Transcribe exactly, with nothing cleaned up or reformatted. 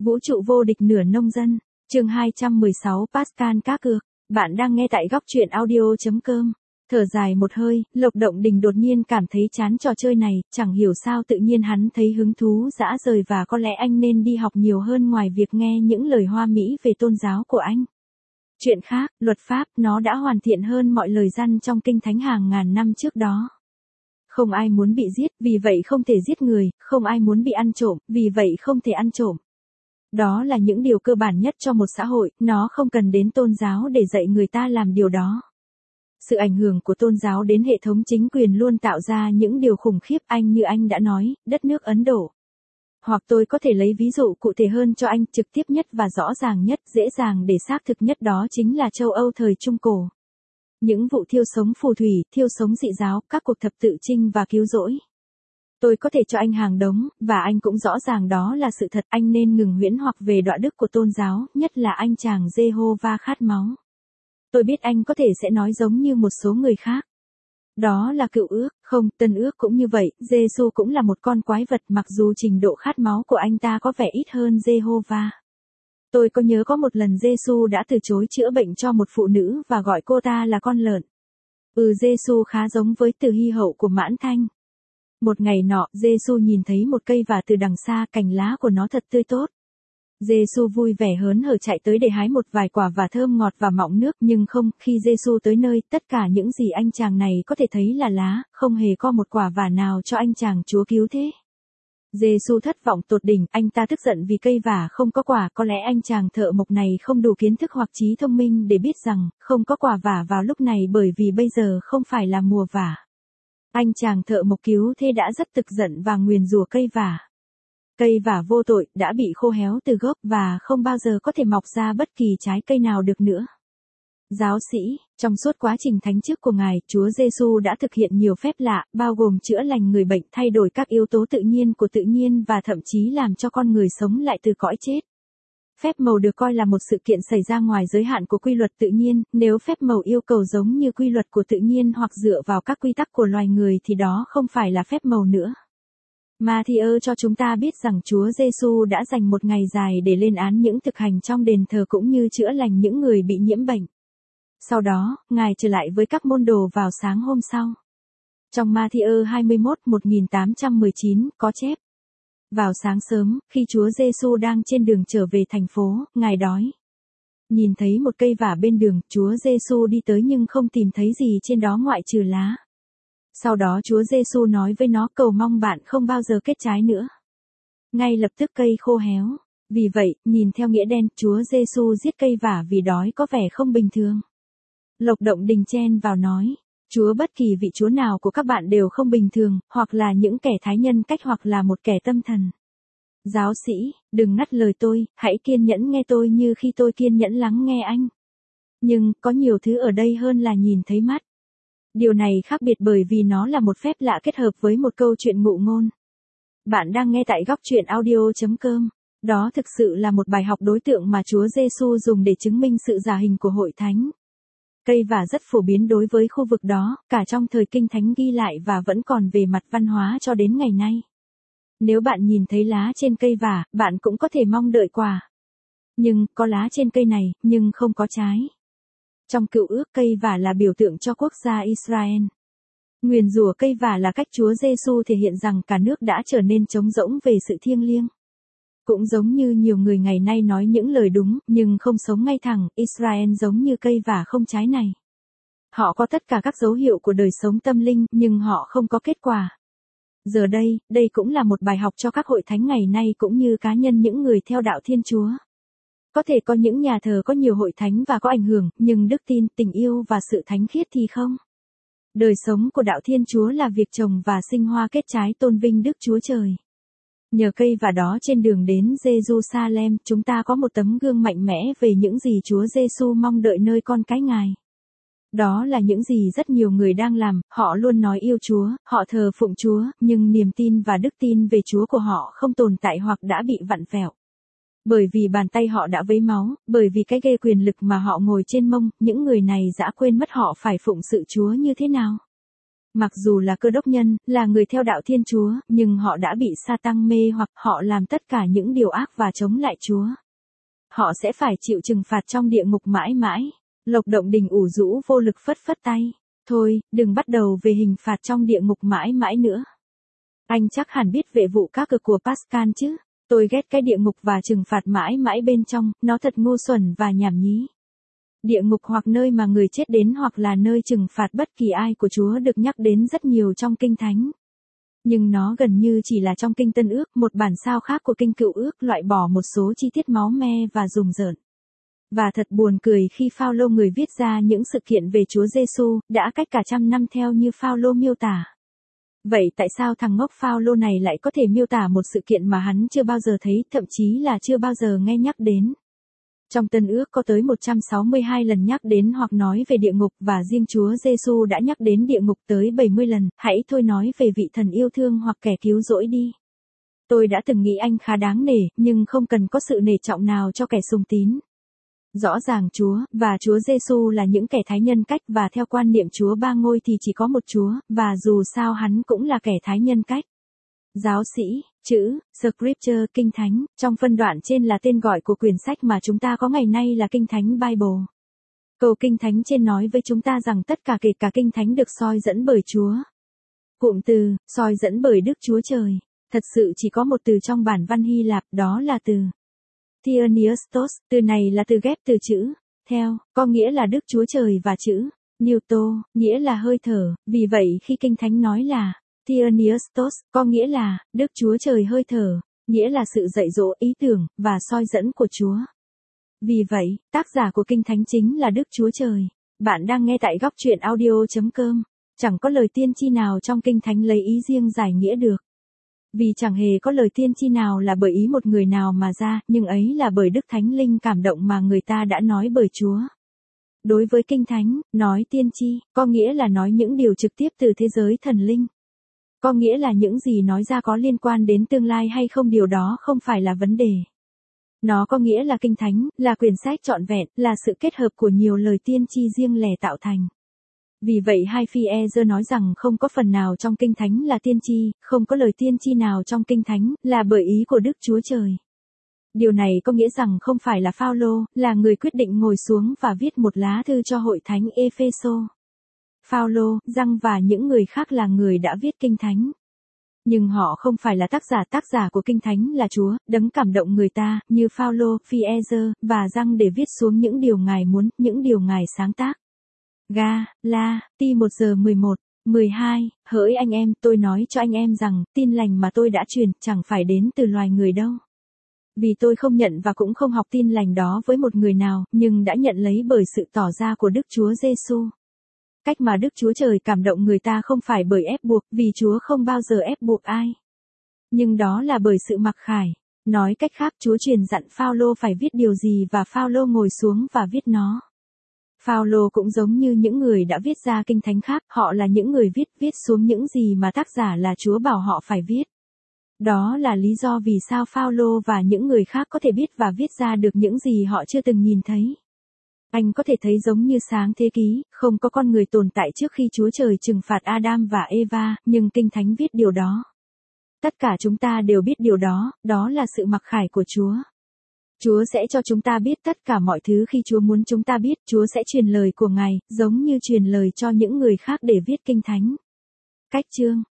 Vũ trụ vô địch nửa nông dân, chương hai trăm mười sáu Pascal cá cược. Bạn đang nghe tại góc truyện audio.com. Thở dài một hơi, Lộc Động Đình đột nhiên cảm thấy chán trò chơi này, chẳng hiểu sao tự nhiên hắn thấy hứng thú dã rời và có lẽ anh nên đi học nhiều hơn ngoài việc nghe những lời hoa mỹ về tôn giáo của anh. Chuyện khác, luật pháp, nó đã hoàn thiện hơn mọi lời răn trong kinh thánh hàng ngàn năm trước đó. Không ai muốn bị giết, vì vậy không thể giết người, không ai muốn bị ăn trộm, vì vậy không thể ăn trộm. Đó là những điều cơ bản nhất cho một xã hội, nó không cần đến tôn giáo để dạy người ta làm điều đó. Sự ảnh hưởng của tôn giáo đến hệ thống chính quyền luôn tạo ra những điều khủng khiếp, anh như anh đã nói, đất nước Ấn Độ. Hoặc tôi có thể lấy ví dụ cụ thể hơn cho anh, trực tiếp nhất và rõ ràng nhất, dễ dàng để xác thực nhất, đó chính là châu Âu thời Trung Cổ. Những vụ thiêu sống phù thủy, thiêu sống dị giáo, các cuộc thập tự chinh và cứu rỗi. Tôi có thể cho anh hàng đống, và anh cũng rõ ràng đó là sự thật, anh nên ngừng huyễn hoặc về đạo đức của tôn giáo, nhất là anh chàng Jehovah khát máu. Tôi biết anh có thể sẽ nói giống như một số người khác. Đó là cựu ước, không, tân ước cũng như vậy, Giê-xu cũng là một con quái vật mặc dù trình độ khát máu của anh ta có vẻ ít hơn Jehovah. Tôi có nhớ có một lần Giê-xu đã từ chối chữa bệnh cho một phụ nữ và gọi cô ta là con lợn. Ừ, Giê-xu khá giống với từ hy hậu của Mãn Thanh. Một ngày nọ, Giê-xu nhìn thấy một cây vả từ đằng xa, cành lá của nó thật tươi tốt. Giê-xu vui vẻ hớn hở chạy tới để hái một vài quả vả thơm ngọt và mọng nước, nhưng không, khi Giê-xu tới nơi, tất cả những gì anh chàng này có thể thấy là lá, không hề có một quả vả nào cho anh chàng Chúa cứu thế. Giê-xu thất vọng tột đỉnh, anh ta tức giận vì cây vả không có quả, có lẽ anh chàng thợ mộc này không đủ kiến thức hoặc trí thông minh để biết rằng, không có quả vả vào lúc này bởi vì bây giờ không phải là mùa vả. Anh chàng thợ mộc cứu thế đã rất tức giận và nguyền rủa cây vả. Cây vả vô tội, đã bị khô héo từ gốc và không bao giờ có thể mọc ra bất kỳ trái cây nào được nữa. Giáo sĩ, trong suốt quá trình thánh chức của Ngài, Chúa Giê-xu đã thực hiện nhiều phép lạ, bao gồm chữa lành người bệnh, thay đổi các yếu tố tự nhiên của tự nhiên và thậm chí làm cho con người sống lại từ cõi chết. Phép màu được coi là một sự kiện xảy ra ngoài giới hạn của quy luật tự nhiên, nếu phép màu yêu cầu giống như quy luật của tự nhiên hoặc dựa vào các quy tắc của loài người thì đó không phải là phép màu nữa. Ma-thi-ơ cho chúng ta biết rằng Chúa Giê-xu đã dành một ngày dài để lên án những thực hành trong đền thờ cũng như chữa lành những người bị nhiễm bệnh. Sau đó, Ngài trở lại với các môn đồ vào sáng hôm sau. Trong Ma-thi-ơ hai mươi mốt một nghìn tám trăm mười chín có chép. Vào sáng sớm, khi Chúa Giê-xu đang trên đường trở về thành phố, Ngài đói. Nhìn thấy một cây vả bên đường, Chúa Giê-xu đi tới nhưng không tìm thấy gì trên đó ngoại trừ lá. Sau đó Chúa Giê-xu nói với nó, cầu mong bạn không bao giờ kết trái nữa. Ngay lập tức cây khô héo. Vì vậy, nhìn theo nghĩa đen, Chúa Giê-xu giết cây vả vì đói có vẻ không bình thường. Lộc Động Đình chen vào nói, Chúa bất kỳ vị Chúa nào của các bạn đều không bình thường, hoặc là những kẻ thái nhân cách hoặc là một kẻ tâm thần. Giáo sĩ, đừng ngắt lời tôi, hãy kiên nhẫn nghe tôi như khi tôi kiên nhẫn lắng nghe anh. Nhưng, có nhiều thứ ở đây hơn là nhìn thấy mắt. Điều này khác biệt bởi vì nó là một phép lạ kết hợp với một câu chuyện ngụ ngôn. Bạn đang nghe tại góc truyện audio.com. Đó thực sự là một bài học đối tượng mà Chúa Giê-xu dùng để chứng minh sự giả hình của hội thánh. Cây vả rất phổ biến đối với khu vực đó, cả trong thời Kinh Thánh ghi lại và vẫn còn về mặt văn hóa cho đến ngày nay. Nếu bạn nhìn thấy lá trên cây vả, bạn cũng có thể mong đợi quả. Nhưng, có lá trên cây này, nhưng không có trái. Trong cựu ước, cây vả là biểu tượng cho quốc gia Israel. Nguyền rủa cây vả là cách Chúa Giê-xu thể hiện rằng cả nước đã trở nên trống rỗng về sự thiêng liêng. Cũng giống như nhiều người ngày nay nói những lời đúng, nhưng không sống ngay thẳng, Israel giống như cây vả không trái này. Họ có tất cả các dấu hiệu của đời sống tâm linh, nhưng họ không có kết quả. Giờ đây, đây cũng là một bài học cho các hội thánh ngày nay cũng như cá nhân những người theo đạo Thiên Chúa. Có thể có những nhà thờ có nhiều hội thánh và có ảnh hưởng, nhưng đức tin, tình yêu và sự thánh khiết thì không. Đời sống của đạo Thiên Chúa là việc trồng và sinh hoa kết trái tôn vinh Đức Chúa Trời. Nhờ cây vả đó trên đường đến Giê-ru-sa-lem, chúng ta có một tấm gương mạnh mẽ về những gì Chúa Giê-xu mong đợi nơi con cái Ngài. Đó là những gì rất nhiều người đang làm, họ luôn nói yêu Chúa, họ thờ phụng Chúa, nhưng niềm tin và đức tin về Chúa của họ không tồn tại hoặc đã bị vặn vẹo. Bởi vì bàn tay họ đã vấy máu, bởi vì cái ghê quyền lực mà họ ngồi trên mông, những người này đã quên mất họ phải phụng sự Chúa như thế nào. Mặc dù là Cơ Đốc nhân, là người theo đạo Thiên Chúa, nhưng họ đã bị Sa-tăng mê hoặc họ làm tất cả những điều ác và chống lại Chúa. Họ sẽ phải chịu trừng phạt trong địa ngục mãi mãi. Lộc Động Đình ủ rũ vô lực phất phất tay. Thôi, đừng bắt đầu về hình phạt trong địa ngục mãi mãi nữa. Anh chắc hẳn biết vệ vụ các cực của Pascal chứ. Tôi ghét cái địa ngục và trừng phạt mãi mãi bên trong, nó thật ngu xuẩn và nhảm nhí. Địa ngục hoặc nơi mà người chết đến hoặc là nơi trừng phạt bất kỳ ai của Chúa được nhắc đến rất nhiều trong Kinh Thánh. Nhưng nó gần như chỉ là trong Kinh Tân Ước, một bản sao khác của Kinh Cựu Ước loại bỏ một số chi tiết máu me và rùng rợn. Và thật buồn cười khi Phao-lô người viết ra những sự kiện về Chúa Giêsu đã cách cả trăm năm theo như Phao-lô miêu tả. Vậy tại sao thằng ngốc Phao-lô này lại có thể miêu tả một sự kiện mà hắn chưa bao giờ thấy, thậm chí là chưa bao giờ nghe nhắc đến? Trong Tân Ước có tới một trăm sáu mươi hai lần nhắc đến hoặc nói về địa ngục và riêng Chúa Giêsu đã nhắc đến địa ngục tới bảy mươi lần. Hãy thôi nói về vị thần yêu thương hoặc kẻ cứu rỗi đi. Tôi đã từng nghĩ anh khá đáng nể, nhưng không cần có sự nể trọng nào cho kẻ sùng tín. Rõ ràng Chúa và Chúa Giêsu là những kẻ thái nhân cách và theo quan niệm Chúa ba ngôi thì chỉ có một Chúa, và dù sao hắn cũng là kẻ thái nhân cách. Giáo sĩ, chữ, Scripture, Kinh Thánh, trong phân đoạn trên là tên gọi của quyển sách mà chúng ta có ngày nay là Kinh Thánh Bible. Câu Kinh Thánh trên nói với chúng ta rằng tất cả kể cả Kinh Thánh được soi dẫn bởi Chúa. Cụm từ, soi dẫn bởi Đức Chúa Trời, thật sự chỉ có một từ trong bản văn Hy Lạp, đó là từ Theopneustos, từ này là từ ghép từ chữ, theo, có nghĩa là Đức Chúa Trời và chữ, Pneuto, nghĩa là hơi thở, vì vậy khi Kinh Thánh nói là Theopneustos, có nghĩa là Đức Chúa Trời hơi thở, nghĩa là sự dạy dỗ, ý tưởng, và soi dẫn của Chúa. Vì vậy, tác giả của Kinh Thánh chính là Đức Chúa Trời. Bạn đang nghe tại góc truyện audio chấm com. Chẳng có lời tiên tri nào trong Kinh Thánh lấy ý riêng giải nghĩa được. Vì chẳng hề có lời tiên tri nào là bởi ý một người nào mà ra, nhưng ấy là bởi Đức Thánh Linh cảm động mà người ta đã nói bởi Chúa. Đối với Kinh Thánh, nói tiên tri, có nghĩa là nói những điều trực tiếp từ thế giới thần linh. Có nghĩa là những gì nói ra có liên quan đến tương lai hay không, điều đó không phải là vấn đề. Nó có nghĩa là Kinh Thánh, là quyển sách trọn vẹn, là sự kết hợp của nhiều lời tiên tri riêng lẻ tạo thành. Vì vậy hai Phi-e-giơ nói rằng không có phần nào trong Kinh Thánh là tiên tri, không có lời tiên tri nào trong Kinh Thánh là bởi ý của Đức Chúa Trời. Điều này có nghĩa rằng không phải là Phao-lô, là người quyết định ngồi xuống và viết một lá thư cho hội thánh Ê-phê-sô. Phao-lô, Giăng và những người khác là người đã viết Kinh Thánh. Nhưng họ không phải là tác giả, tác giả của Kinh Thánh là Chúa, đấng cảm động người ta, như Phao-lô, Phi-e-giơ, và Giăng để viết xuống những điều Ngài muốn, những điều Ngài sáng tác. Ga, La, Ti một giờ mười một, mười hai, hỡi anh em, tôi nói cho anh em rằng, tin lành mà tôi đã truyền, chẳng phải đến từ loài người đâu. Vì tôi không nhận và cũng không học tin lành đó với một người nào, nhưng đã nhận lấy bởi sự tỏ ra của Đức Chúa Giêsu. Cách mà Đức Chúa Trời cảm động người ta không phải bởi ép buộc, vì Chúa không bao giờ ép buộc ai. Nhưng đó là bởi sự mặc khải. Nói cách khác, Chúa truyền dặn Phao-lô phải viết điều gì và Phao-lô ngồi xuống và viết nó. Phao-lô cũng giống như những người đã viết ra Kinh Thánh khác, họ là những người viết, viết xuống những gì mà tác giả là Chúa bảo họ phải viết. Đó là lý do vì sao Phao-lô và những người khác có thể biết và viết ra được những gì họ chưa từng nhìn thấy. Anh có thể thấy giống như Sáng Thế Ký, không có con người tồn tại trước khi Chúa Trời trừng phạt Adam và Eva, nhưng Kinh Thánh viết điều đó. Tất cả chúng ta đều biết điều đó, đó là sự mặc khải của Chúa. Chúa sẽ cho chúng ta biết tất cả mọi thứ khi Chúa muốn chúng ta biết, Chúa sẽ truyền lời của Ngài, giống như truyền lời cho những người khác để viết Kinh Thánh. Cách chương